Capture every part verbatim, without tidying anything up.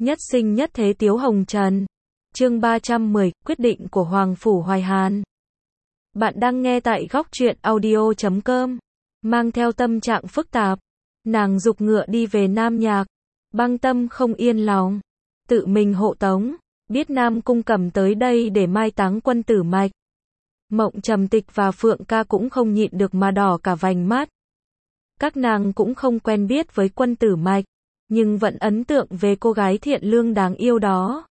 Nhất sinh nhất thế Tiếu Hồng Trần. Chương ba trăm mười, quyết định của Hoàng Phủ Hoài Hàn. Bạn đang nghe tại góc truyện audio chấm com. Mang theo tâm trạng phức tạp, nàng giục ngựa đi về Nam Nhạc. Băng Tâm không yên lòng, tự mình hộ tống, biết Nam Cung Cẩm tới đây để mai táng quân tử Mạch. Mộng Trầm Tịch và Phượng Ca cũng không nhịn được mà đỏ cả vành mắt. Các nàng cũng không quen biết với quân tử Mạch, nhưng vẫn ấn tượng về cô gái thiện lương đáng yêu đó.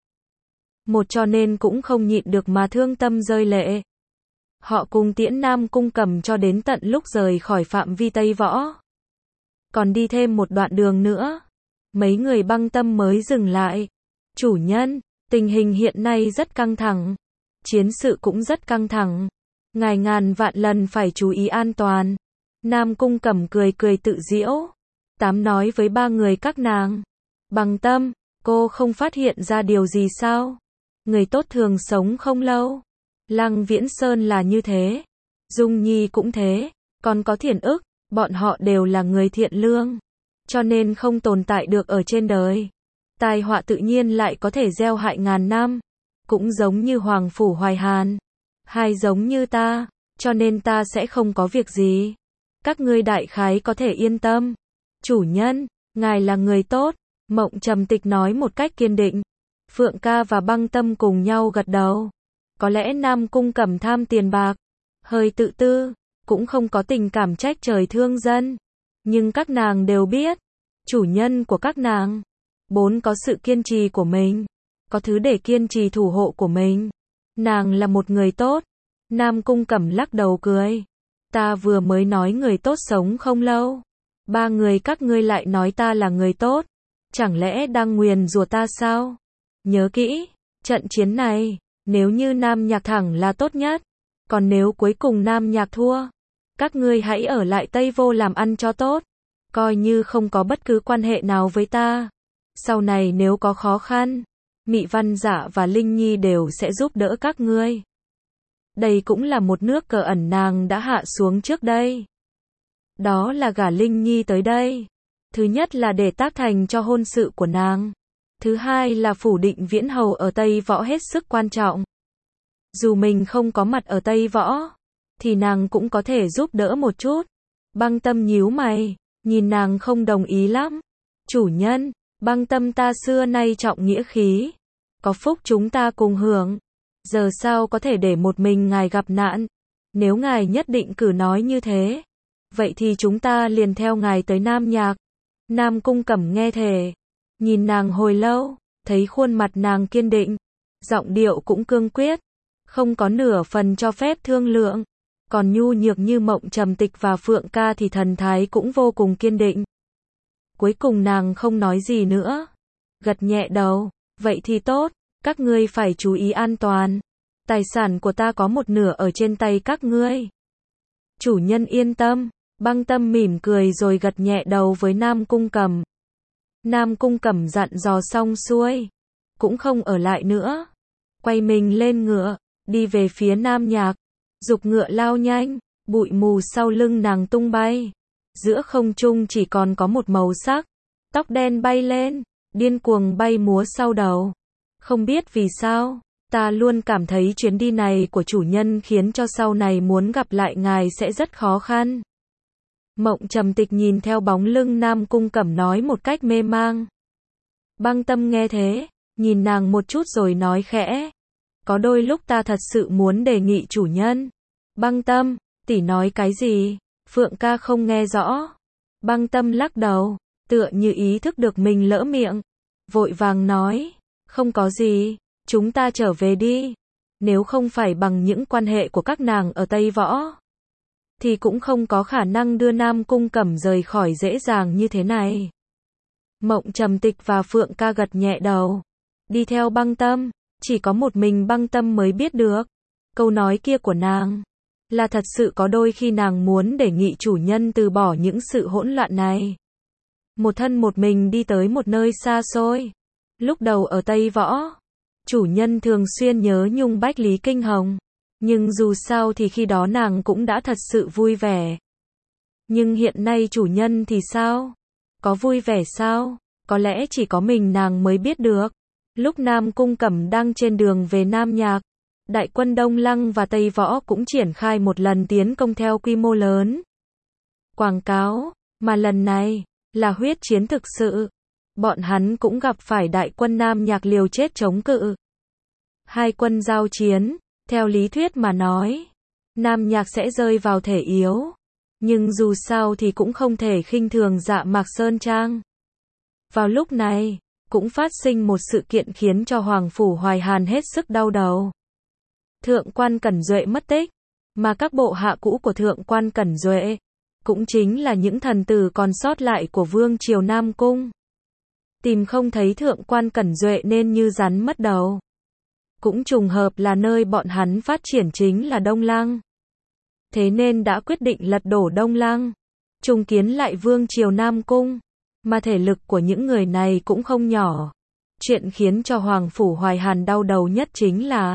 Một cho nên cũng không nhịn được mà thương tâm rơi lệ. Họ cùng tiễn Nam Cung Cẩm cho đến tận lúc rời khỏi phạm vi Tây Võ. Còn đi thêm một đoạn đường nữa, mấy người Băng Tâm mới dừng lại. Chủ nhân, tình hình hiện nay rất căng thẳng. Chiến sự cũng rất căng thẳng. Ngài ngàn vạn lần phải chú ý an toàn. Nam Cung Cẩm cười cười tự giễu. Tám nói với ba người các nàng. Băng Tâm, cô không phát hiện ra điều gì sao? Người tốt thường sống không lâu. Lăng Viễn Sơn là như thế. Dung Nhi cũng thế. Còn có Thiển Ức, bọn họ đều là người thiện lương. Cho nên không tồn tại được ở trên đời. Tai họa tự nhiên lại có thể gieo hại ngàn năm. Cũng giống như Hoàng Phủ Hoài Hàn. Hay giống như ta. Cho nên ta sẽ không có việc gì. Các ngươi đại khái có thể yên tâm. Chủ nhân, ngài là người tốt. Mộng Trầm Tịch nói một cách kiên định. Phượng Ca và Băng Tâm cùng nhau gật đầu. Có lẽ Nam Cung Cẩm tham tiền bạc, hơi tự tư, cũng không có tình cảm trách trời thương dân. Nhưng các nàng đều biết, chủ nhân của các nàng, bốn có sự kiên trì của mình, có thứ để kiên trì thủ hộ của mình. Nàng là một người tốt. Nam Cung Cẩm lắc đầu cười. Ta vừa mới nói người tốt sống không lâu. Ba người các ngươi lại nói ta là người tốt. Chẳng lẽ đang nguyền rủa ta sao? Nhớ kỹ, trận chiến này, nếu như Nam Nhạc thẳng là tốt nhất. Còn nếu cuối cùng Nam Nhạc thua, các ngươi hãy ở lại Tây Vô làm ăn cho tốt. Coi như không có bất cứ quan hệ nào với ta. Sau này nếu có khó khăn, Mị Văn Dạ và Linh Nhi đều sẽ giúp đỡ các ngươi. Đây cũng là một nước cờ ẩn nàng đã hạ xuống trước đây. Đó là gả Linh Nhi tới đây. Thứ nhất là để tác thành cho hôn sự của nàng. Thứ hai là phủ định Viễn Hầu ở Tây Võ hết sức quan trọng. Dù mình không có mặt ở Tây Võ, thì nàng cũng có thể giúp đỡ một chút. Băng Tâm nhíu mày, nhìn nàng không đồng ý lắm. Chủ nhân, Băng Tâm ta xưa nay trọng nghĩa khí. Có phúc chúng ta cùng hưởng. Giờ sao có thể để một mình ngài gặp nạn. Nếu ngài nhất định cử nói như thế, vậy thì chúng ta liền theo ngài tới Nam Nhạc. Nam Cung Cẩm nghe thề. Nhìn nàng hồi lâu, thấy khuôn mặt nàng kiên định, giọng điệu cũng cương quyết, không có nửa phần cho phép thương lượng. Còn nhu nhược như Mộng Trầm Tịch và Phượng Ca thì thần thái cũng vô cùng kiên định. Cuối cùng nàng không nói gì nữa, gật nhẹ đầu. Vậy thì tốt, các ngươi phải chú ý an toàn. Tài sản của ta có một nửa ở trên tay các ngươi. Chủ nhân yên tâm. Băng Tâm mỉm cười rồi gật nhẹ đầu với Nam Cung Cẩm. Nam Cung Cẩm dặn dò xong xuôi, cũng không ở lại nữa. Quay mình lên ngựa, đi về phía Nam Nhạc. Giục ngựa lao nhanh, bụi mù sau lưng nàng tung bay. Giữa không trung chỉ còn có một màu sắc. Tóc đen bay lên, điên cuồng bay múa sau đầu. Không biết vì sao, ta luôn cảm thấy chuyến đi này của chủ nhân khiến cho sau này muốn gặp lại ngài sẽ rất khó khăn. Mộng Trầm Tịch nhìn theo bóng lưng Nam Cung Cẩm nói một cách mê mang. Băng Tâm nghe thế, nhìn nàng một chút rồi nói khẽ. Có đôi lúc ta thật sự muốn đề nghị chủ nhân. Băng Tâm, tỷ nói cái gì? Phượng Ca không nghe rõ. Băng Tâm lắc đầu, tựa như ý thức được mình lỡ miệng. Vội vàng nói, không có gì, chúng ta trở về đi. Nếu không phải bằng những quan hệ của các nàng ở Tây Võ, thì cũng không có khả năng đưa Nam Cung Cẩm rời khỏi dễ dàng như thế này. Mộng Trầm Tịch và Phượng Ca gật nhẹ đầu. Đi theo Băng Tâm, chỉ có một mình Băng Tâm mới biết được. Câu nói kia của nàng, là thật sự có đôi khi nàng muốn đề nghị chủ nhân từ bỏ những sự hỗn loạn này. Một thân một mình đi tới một nơi xa xôi. Lúc đầu ở Tây Võ, chủ nhân thường xuyên nhớ nhung Bách Lý Kinh Hồng. Nhưng dù sao thì khi đó nàng cũng đã thật sự vui vẻ. Nhưng hiện nay chủ nhân thì sao? Có vui vẻ sao? có lẽ chỉ có mình nàng mới biết được. Lúc Nam Cung Cẩm đang trên đường về Nam Nhạc, đại quân Đông Lăng và Tây Võ cũng triển khai một lần tiến công theo quy mô lớn. Quảng cáo, mà lần này, là huyết chiến thực sự. Bọn hắn cũng gặp phải đại quân Nam Nhạc liều chết chống cự. Hai quân giao chiến, theo lý thuyết mà nói, Nam Nhạc sẽ rơi vào thể yếu. Nhưng dù sao thì cũng không thể khinh thường Dạ Mạc Sơn Trang. Vào lúc này, cũng phát sinh một sự kiện khiến cho Hoàng Phủ Hoài Hàn hết sức đau đầu. Thượng quan Cẩn Duệ mất tích, mà các bộ hạ cũ của Thượng quan Cẩn Duệ, cũng chính là những thần tử còn sót lại của Vương triều Nam Cung. Tìm không thấy Thượng quan Cẩn Duệ nên như rắn mất đầu. Cũng trùng hợp là nơi bọn hắn phát triển chính là Đông Lăng. Thế nên đã quyết định lật đổ Đông Lăng, trùng kiến lại Vương triều Nam Cung. Mà thể lực của những người này cũng không nhỏ. Chuyện khiến cho Hoàng Phủ Hoài Hàn đau đầu nhất chính là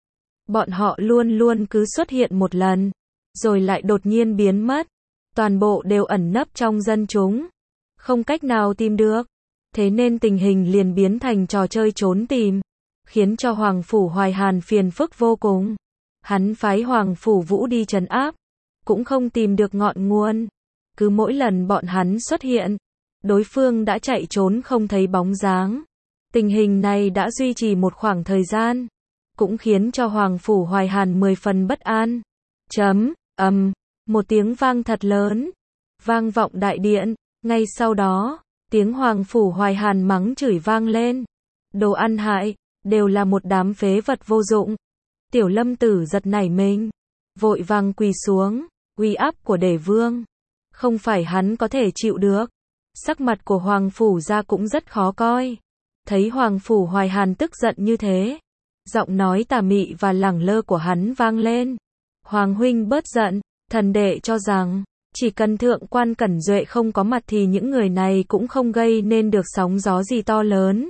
bọn họ luôn luôn cứ xuất hiện một lần, rồi lại đột nhiên biến mất. Toàn bộ đều ẩn nấp trong dân chúng, không cách nào tìm được. Thế nên tình hình liền biến thành trò chơi trốn tìm, khiến cho Hoàng Phủ Hoài Hàn phiền phức vô cùng. Hắn phái Hoàng Phủ Vũ đi trấn áp, cũng không tìm được ngọn nguồn. Cứ mỗi lần bọn hắn xuất hiện, đối phương đã chạy trốn không thấy bóng dáng. Tình hình này đã duy trì một khoảng thời gian, cũng khiến cho Hoàng Phủ Hoài Hàn mười phần bất an. Chấm, ầm, một tiếng vang thật lớn, vang vọng đại điện. Ngay sau đó, tiếng Hoàng Phủ Hoài Hàn mắng chửi vang lên. Đồ ăn hại, đều là một đám phế vật vô dụng. Tiểu Lâm Tử giật nảy mình, vội vàng quỳ xuống. Uy áp của Đế Vương, không phải hắn có thể chịu được. Sắc mặt của Hoàng Phủ gia cũng rất khó coi. Thấy Hoàng Phủ Hoài Hàn tức giận như thế, giọng nói tà mị và lẳng lơ của hắn vang lên. Hoàng huynh bớt giận, thần đệ cho rằng, chỉ cần Thượng quan Cẩn Duệ không có mặt thì những người này cũng không gây nên được sóng gió gì to lớn.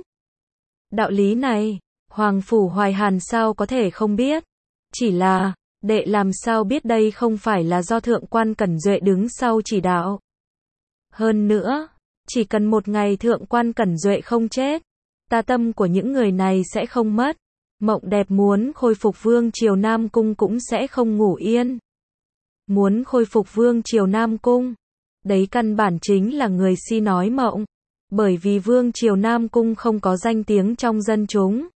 Đạo lý này, Hoàng Phủ Hoài Hàn sao có thể không biết. Chỉ là, đệ làm sao biết đây không phải là do Thượng quan Cẩn Duệ đứng sau chỉ đạo. Hơn nữa, chỉ cần một ngày Thượng quan Cẩn Duệ không chết, tà tâm của những người này sẽ không mất. Mộng đẹp muốn khôi phục Vương triều Nam Cung cũng sẽ không ngủ yên. Muốn khôi phục Vương triều Nam Cung, đấy căn bản chính là người si nói mộng. Bởi vì Vương triều Nam Cung không có danh tiếng trong dân chúng.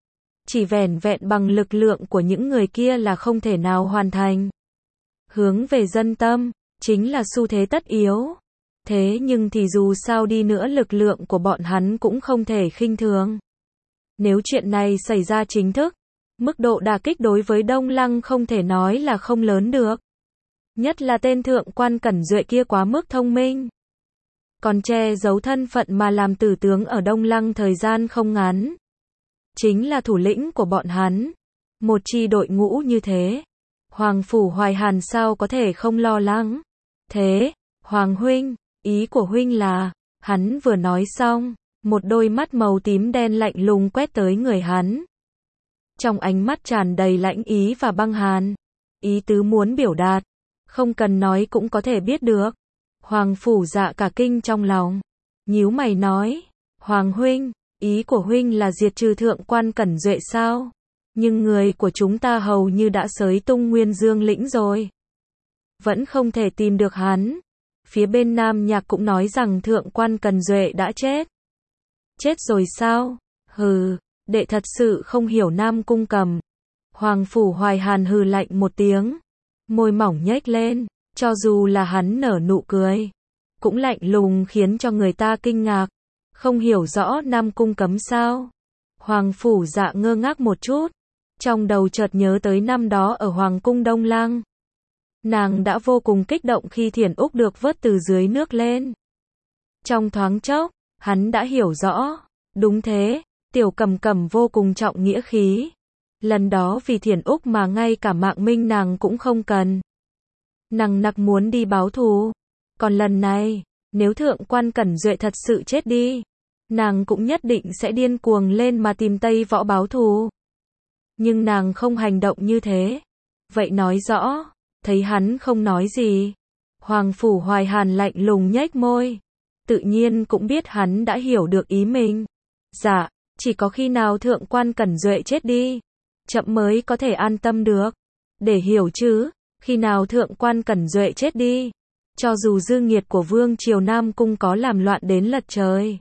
Chỉ vẻn vẹn bằng lực lượng của những người kia là không thể nào hoàn thành. Hướng về dân tâm, chính là xu thế tất yếu. Thế nhưng thì dù sao đi nữa lực lượng của bọn hắn cũng không thể khinh thường. Nếu chuyện này xảy ra chính thức, mức độ đả kích đối với Đông Lăng không thể nói là không lớn được. Nhất là tên Thượng quan Cẩn Duệ kia quá mức thông minh. Còn che giấu thân phận mà làm tử tướng ở Đông Lăng thời gian không ngắn. Chính là thủ lĩnh của bọn hắn. Một chi đội ngũ như thế, Hoàng Phủ Hoài Hàn sao có thể không lo lắng. Thế, Hoàng huynh, ý của huynh là, hắn vừa nói xong, một đôi mắt màu tím đen lạnh lùng quét tới người hắn. Trong ánh mắt tràn đầy lãnh ý và băng hàn. Ý tứ muốn biểu đạt, không cần nói cũng có thể biết được. Hoàng Phủ Dạ cả kinh trong lòng, nhíu mày nói, Hoàng huynh, ý của huynh là diệt trừ Thượng quan Cẩn Duệ sao? Nhưng người của chúng ta hầu như đã xới tung Nguyên Dương lĩnh rồi. Vẫn không thể tìm được hắn. Phía bên Nam Nhạc cũng nói rằng Thượng quan Cẩn Duệ đã chết. Chết rồi sao? Hừ, đệ thật sự không hiểu Nam Cung Cầm. Hoàng Phủ Hoài Hàn hừ lạnh một tiếng, môi mỏng nhếch lên, cho dù là hắn nở nụ cười, cũng lạnh lùng khiến cho người ta kinh ngạc. Không hiểu rõ Nam Cung Cấm sao? Hoàng Phủ Dạ ngơ ngác một chút, trong đầu chợt nhớ tới năm đó ở Hoàng cung Đông Lăng. Nàng đã vô cùng kích động khi Thiển Úc được vớt từ dưới nước lên. Trong thoáng chốc, hắn đã hiểu rõ, đúng thế, Tiểu Cầm Cầm vô cùng trọng nghĩa khí. Lần đó vì Thiển Úc mà ngay cả mạng minh nàng cũng không cần. Nàng nặc muốn đi báo thù. Còn lần này, nếu Thượng quan Cẩn Duệ thật sự chết đi, nàng cũng nhất định sẽ điên cuồng lên mà tìm Tây Võ báo thù. Nhưng nàng không hành động như thế. Vậy nói rõ, thấy hắn không nói gì. Hoàng Phủ Hoài Hàn lạnh lùng nhếch môi. tự nhiên cũng biết hắn đã hiểu được ý mình. Dạ, chỉ có khi nào thượng quan Cẩn Duệ chết đi, chậm mới có thể an tâm được. Để hiểu chứ, khi nào thượng quan Cẩn Duệ chết đi, cho dù dư nghiệt của vương triều Nam Cung có làm loạn đến lật trời,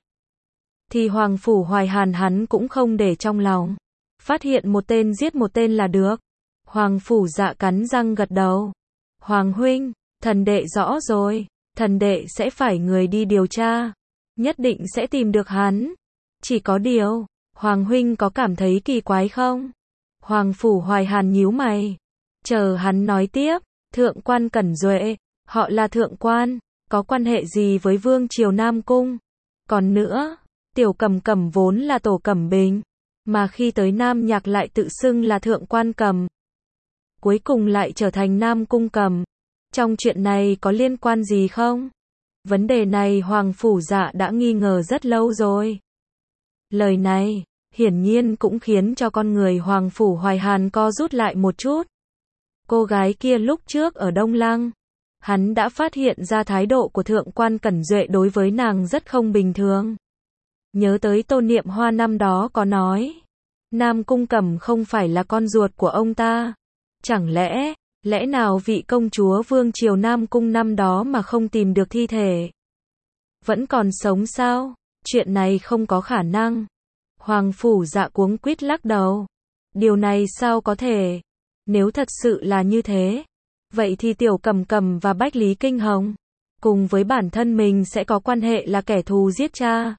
thì Hoàng Phủ Hoài Hàn hắn cũng không để trong lòng. Phát hiện một tên giết một tên là được. Hoàng Phủ Dạ cắn răng gật đầu. Hoàng huynh, thần đệ rõ rồi, thần đệ sẽ phải người đi điều tra, nhất định sẽ tìm được hắn. Chỉ có điều, Hoàng huynh có cảm thấy kỳ quái không? Hoàng Phủ Hoài Hàn nhíu mày, chờ hắn nói tiếp. Thượng quan Cẩn Duệ, họ là thượng quan, có quan hệ gì với vương triều Nam Cung? Còn nữa, Tiểu Cầm Cầm vốn là tổ Cẩm Bình, mà khi tới Nam Nhạc lại tự xưng là thượng quan Cầm, cuối cùng lại trở thành Nam Cung Cầm. Trong chuyện này có liên quan gì không? Vấn đề này Hoàng Phủ Dạ đã nghi ngờ rất lâu rồi. Lời này, hiển nhiên cũng khiến cho con người Hoàng Phủ Hoài Hàn co rút lại một chút. Cô gái kia lúc trước ở Đông Lăng, hắn đã phát hiện ra thái độ của thượng quan Cẩn Duệ đối với nàng rất không bình thường. Nhớ tới Tô Niệm Hoa năm đó có nói, Nam Cung Cẩm không phải là con ruột của ông ta. Chẳng lẽ, lẽ nào vị công chúa vương triều Nam Cung năm đó mà không tìm được thi thể, vẫn còn sống sao? Chuyện này không có khả năng. Hoàng Phủ Dạ cuống quýt lắc đầu. Điều này sao có thể? Nếu thật sự là như thế, vậy thì Tiểu Cầm Cầm và Bách Lý Kinh Hồng, cùng với bản thân mình sẽ có quan hệ là kẻ thù giết cha.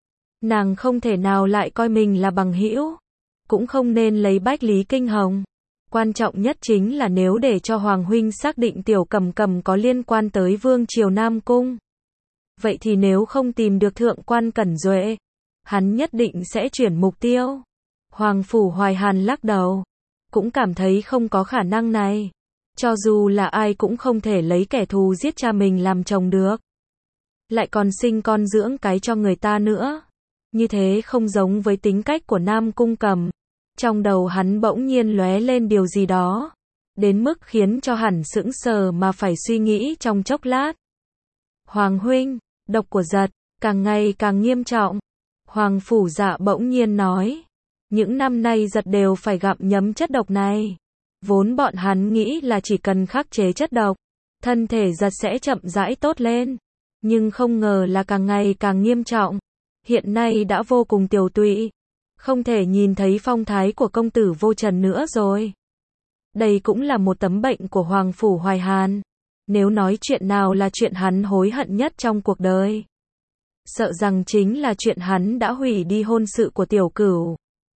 Nàng không thể nào lại coi mình là bằng hữu, cũng không nên lấy Bách Lý Kinh Hồng. Quan trọng nhất chính là nếu để cho Hoàng huynh xác định Tiểu Cầm Cầm có liên quan tới vương triều Nam Cung, vậy thì nếu không tìm được thượng quan Cẩn Duệ, hắn nhất định sẽ chuyển mục tiêu. Hoàng Phủ Hoài Hàn lắc đầu, cũng cảm thấy không có khả năng này. Cho dù là ai cũng không thể lấy kẻ thù giết cha mình làm chồng được, lại còn sinh con dưỡng cái cho người ta nữa. Như thế không giống với tính cách của Nam Cung Cầm. Trong đầu hắn bỗng nhiên lóe lên điều gì đó, đến mức khiến cho hắn sững sờ mà phải suy nghĩ trong chốc lát. Hoàng huynh, độc của giật càng ngày càng nghiêm trọng. Hoàng Phủ Dạ bỗng nhiên nói, những năm nay giật đều phải gặm nhấm chất độc này. Vốn bọn hắn nghĩ là chỉ cần khắc chế chất độc, thân thể giật sẽ chậm rãi tốt lên, nhưng không ngờ là càng ngày càng nghiêm trọng. Hiện nay đã vô cùng tiều tụy, không thể nhìn thấy phong thái của công tử Vô Trần nữa rồi. Đây cũng là một tấm bệnh của Hoàng Phủ Hoài Hàn. Nếu nói chuyện nào là chuyện hắn hối hận nhất trong cuộc đời, sợ rằng chính là chuyện hắn đã hủy đi hôn sự của Tiểu Cửu.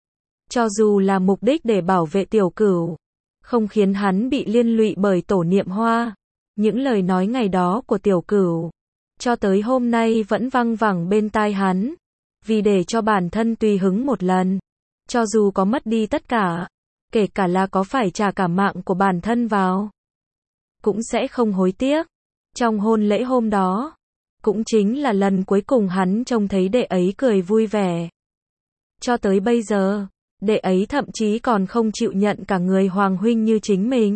Cho dù là mục đích để bảo vệ Tiểu Cửu, không khiến hắn bị liên lụy bởi Tổ Niệm Hoa, những lời nói ngày đó của Tiểu Cửu, cho tới hôm nay vẫn văng vẳng bên tai hắn. Vì để cho bản thân tùy hứng một lần, cho dù có mất đi tất cả, kể cả là có phải trả cả mạng của bản thân vào, cũng sẽ không hối tiếc. Trong hôn lễ hôm đó, cũng chính là lần cuối cùng hắn trông thấy đệ ấy cười vui vẻ. Cho tới bây giờ, đệ ấy thậm chí còn không chịu nhận cả người Hoàng huynh như chính mình.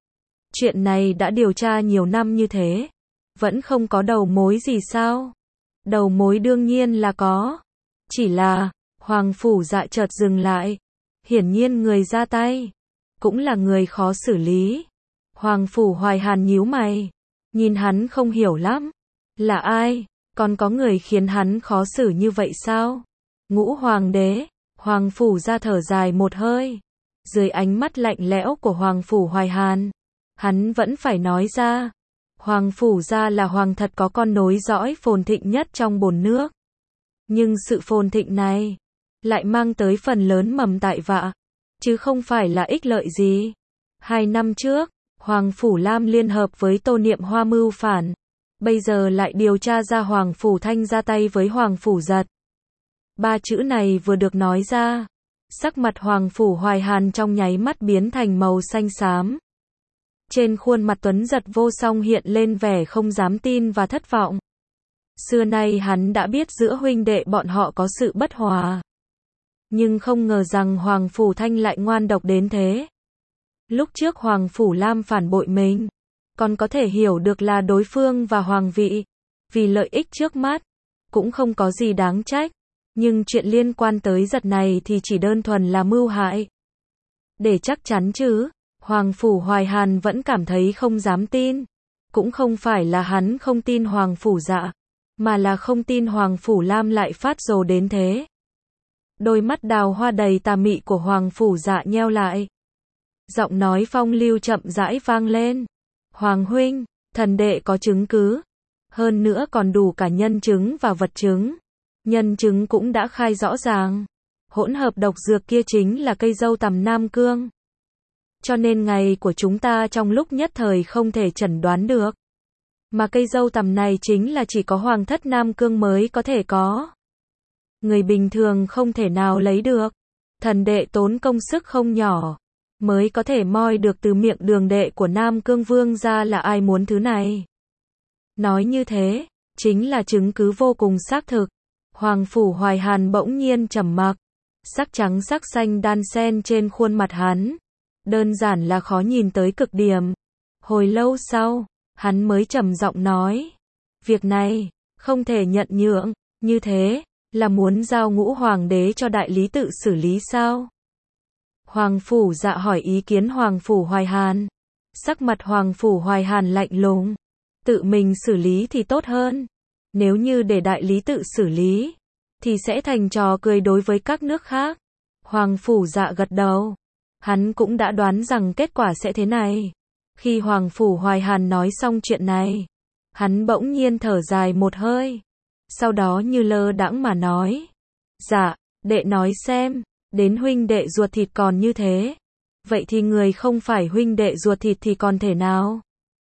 Chuyện này đã điều tra nhiều năm như thế, vẫn không có đầu mối gì sao? Đầu mối đương nhiên là có. Chỉ là, Hoàng Phủ Dạ chợt dừng lại. Hiển nhiên người ra tay, cũng là người khó xử lý. Hoàng Phủ Hoài Hàn nhíu mày, nhìn hắn không hiểu lắm. Là ai? Còn có người khiến hắn khó xử như vậy sao? Ngũ Hoàng đế. Hoàng Phủ Dạ thở dài một hơi. Dưới ánh mắt lạnh lẽo của Hoàng Phủ Hoài Hàn, hắn vẫn phải nói ra. Hoàng Phủ Dạ là hoàng thật có con nối dõi phồn thịnh nhất trong bồn nước. Nhưng sự phồn thịnh này lại mang tới phần lớn mầm tại vạ, chứ không phải là ích lợi gì. Hai năm trước, Hoàng Phủ Lam liên hợp với Tô Niệm Hoa mưu phản, bây giờ lại điều tra ra Hoàng Phủ Thanh ra tay với Hoàng Phủ Giật. Ba chữ này vừa được nói ra, sắc mặt Hoàng Phủ Hoài Hàn trong nháy mắt biến thành màu xanh xám. Trên khuôn mặt Tuấn Giật vô song hiện lên vẻ không dám tin và thất vọng. Xưa nay hắn đã biết giữa huynh đệ bọn họ có sự bất hòa, nhưng không ngờ rằng Hoàng Phủ Thanh lại ngoan độc đến thế. Lúc trước Hoàng Phủ Lam phản bội mình, còn có thể hiểu được là đối phương và Hoàng vị, vì lợi ích trước mắt, cũng không có gì đáng trách. Nhưng chuyện liên quan tới giật này thì chỉ đơn thuần là mưu hại. Để chắc chắn chứ, Hoàng Phủ Hoài Hàn vẫn cảm thấy không dám tin. Cũng không phải là hắn không tin Hoàng Phủ Dạ, mà là không tin Hoàng Phủ Lam lại phát rồ đến thế. Đôi mắt đào hoa đầy tà mị của Hoàng Phủ Dạ nheo lại. Giọng nói phong lưu chậm rãi vang lên. Hoàng huynh, thần đệ có chứng cứ. Hơn nữa còn đủ cả nhân chứng và vật chứng. Nhân chứng cũng đã khai rõ ràng. Hỗn hợp độc dược kia chính là cây dâu tằm Nam Cương. Cho nên ngày của chúng ta trong lúc nhất thời không thể chẩn đoán được. Mà cây dâu tằm này chính là chỉ có Hoàng thất Nam Cương mới có thể có. Người bình thường không thể nào lấy được. Thần đệ tốn công sức không nhỏ, mới có thể moi được từ miệng đường đệ của Nam Cương Vương ra là ai muốn thứ này. Nói như thế, chính là chứng cứ vô cùng xác thực. Hoàng Phủ Hoài Hàn bỗng nhiên trầm mặc. Sắc trắng sắc xanh đan xen trên khuôn mặt hắn. Đơn giản là khó nhìn tới cực điểm. Hồi lâu sau, hắn mới trầm giọng nói. Việc này, không thể nhận nhượng, như thế, là muốn giao Ngũ Hoàng đế cho đại lý tự xử lý sao? Hoàng Phủ Dạ hỏi ý kiến Hoàng Phủ Hoài Hàn. Sắc mặt Hoàng Phủ Hoài Hàn lạnh lùng. Tự mình xử lý thì tốt hơn. Nếu như để đại lý tự xử lý, thì sẽ thành trò cười đối với các nước khác. Hoàng Phủ Dạ gật đầu. Hắn cũng đã đoán rằng kết quả sẽ thế này. Khi Hoàng Phủ Hoài Hàn nói xong chuyện này, hắn bỗng nhiên thở dài một hơi. Sau đó như lơ đãng mà nói. Dạ, đệ nói xem, đến huynh đệ ruột thịt còn như thế. Vậy thì người không phải huynh đệ ruột thịt thì còn thể nào?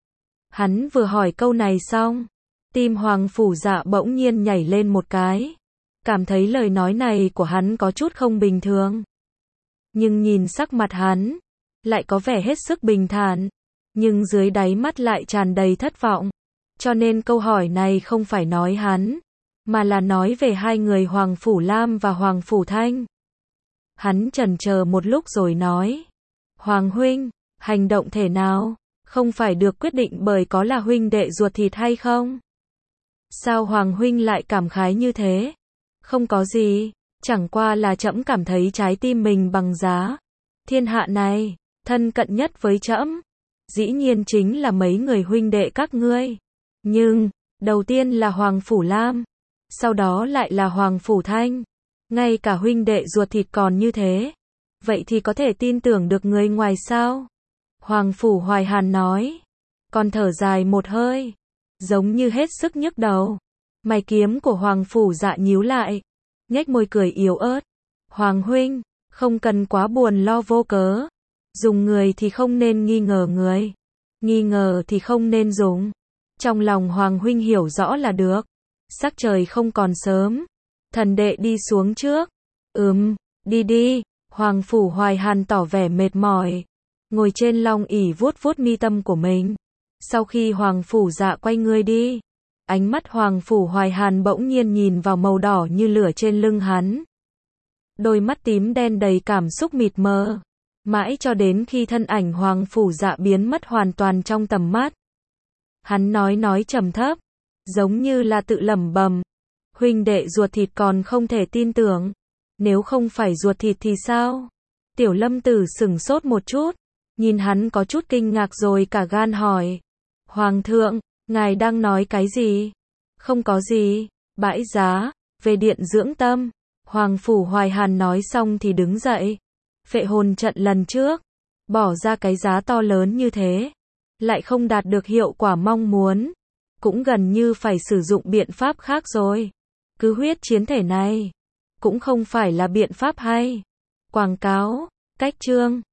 Hắn vừa hỏi câu này xong, tim Hoàng Phủ Dạ bỗng nhiên nhảy lên một cái. Cảm thấy lời nói này của hắn có chút không bình thường. Nhưng nhìn sắc mặt hắn, lại có vẻ hết sức bình thản. Nhưng dưới đáy mắt lại tràn đầy thất vọng. Cho nên câu hỏi này không phải nói hắn, mà là nói về hai người Hoàng Phủ Lam và Hoàng Phủ Thanh. Hắn chần chờ một lúc rồi nói. Hoàng huynh, hành động thể nào, không phải được quyết định bởi có là huynh đệ ruột thịt hay không? Sao Hoàng huynh lại cảm khái như thế? Không có gì, chẳng qua là trẫm cảm thấy trái tim mình bằng giá. Thiên hạ này, thân cận nhất với trẫm, dĩ nhiên chính là mấy người huynh đệ các ngươi. Nhưng, đầu tiên là Hoàng Phủ Lam, sau đó lại là Hoàng Phủ Thanh. Ngay cả huynh đệ ruột thịt còn như thế. Vậy thì có thể tin tưởng được người ngoài sao? Hoàng Phủ Hoài Hàn nói. Còn thở dài một hơi, giống như hết sức nhức đầu. Mày kiếm của Hoàng Phủ Dạ nhíu lại, nhếch môi cười yếu ớt. Hoàng huynh, không cần quá buồn lo vô cớ. Dùng người thì không nên nghi ngờ người. Nghi ngờ thì không nên dùng. Trong lòng Hoàng huynh hiểu rõ là được. Sắc trời không còn sớm. Thần đệ đi xuống trước. Ừm, đi đi. Hoàng Phủ Hoài Hàn tỏ vẻ mệt mỏi. Ngồi trên long ỷ vuốt vuốt mi tâm của mình. Sau khi Hoàng Phủ Dạ quay người đi, ánh mắt Hoàng Phủ Hoài Hàn bỗng nhiên nhìn vào màu đỏ như lửa trên lưng hắn. Đôi mắt tím đen đầy cảm xúc mịt mờ. Mãi cho đến khi thân ảnh Hoàng Phủ Dạ biến mất hoàn toàn trong tầm mắt. Hắn nói nói trầm thấp, giống như là tự lẩm bẩm. Huynh đệ ruột thịt còn không thể tin tưởng. Nếu không phải ruột thịt thì sao? Tiểu Lâm Tử sửng sốt một chút, nhìn hắn có chút kinh ngạc rồi cả gan hỏi. Hoàng thượng, ngài đang nói cái gì? Không có gì, bãi giá, về điện dưỡng tâm. Hoàng Phủ Hoài Hàn nói xong thì đứng dậy. Phệ hồn trận lần trước, bỏ ra cái giá to lớn như thế, lại không đạt được hiệu quả mong muốn. Cũng gần như phải sử dụng biện pháp khác rồi. Cứ huyết chiến thể này, cũng không phải là biện pháp hay. Quảng cáo, cách chương.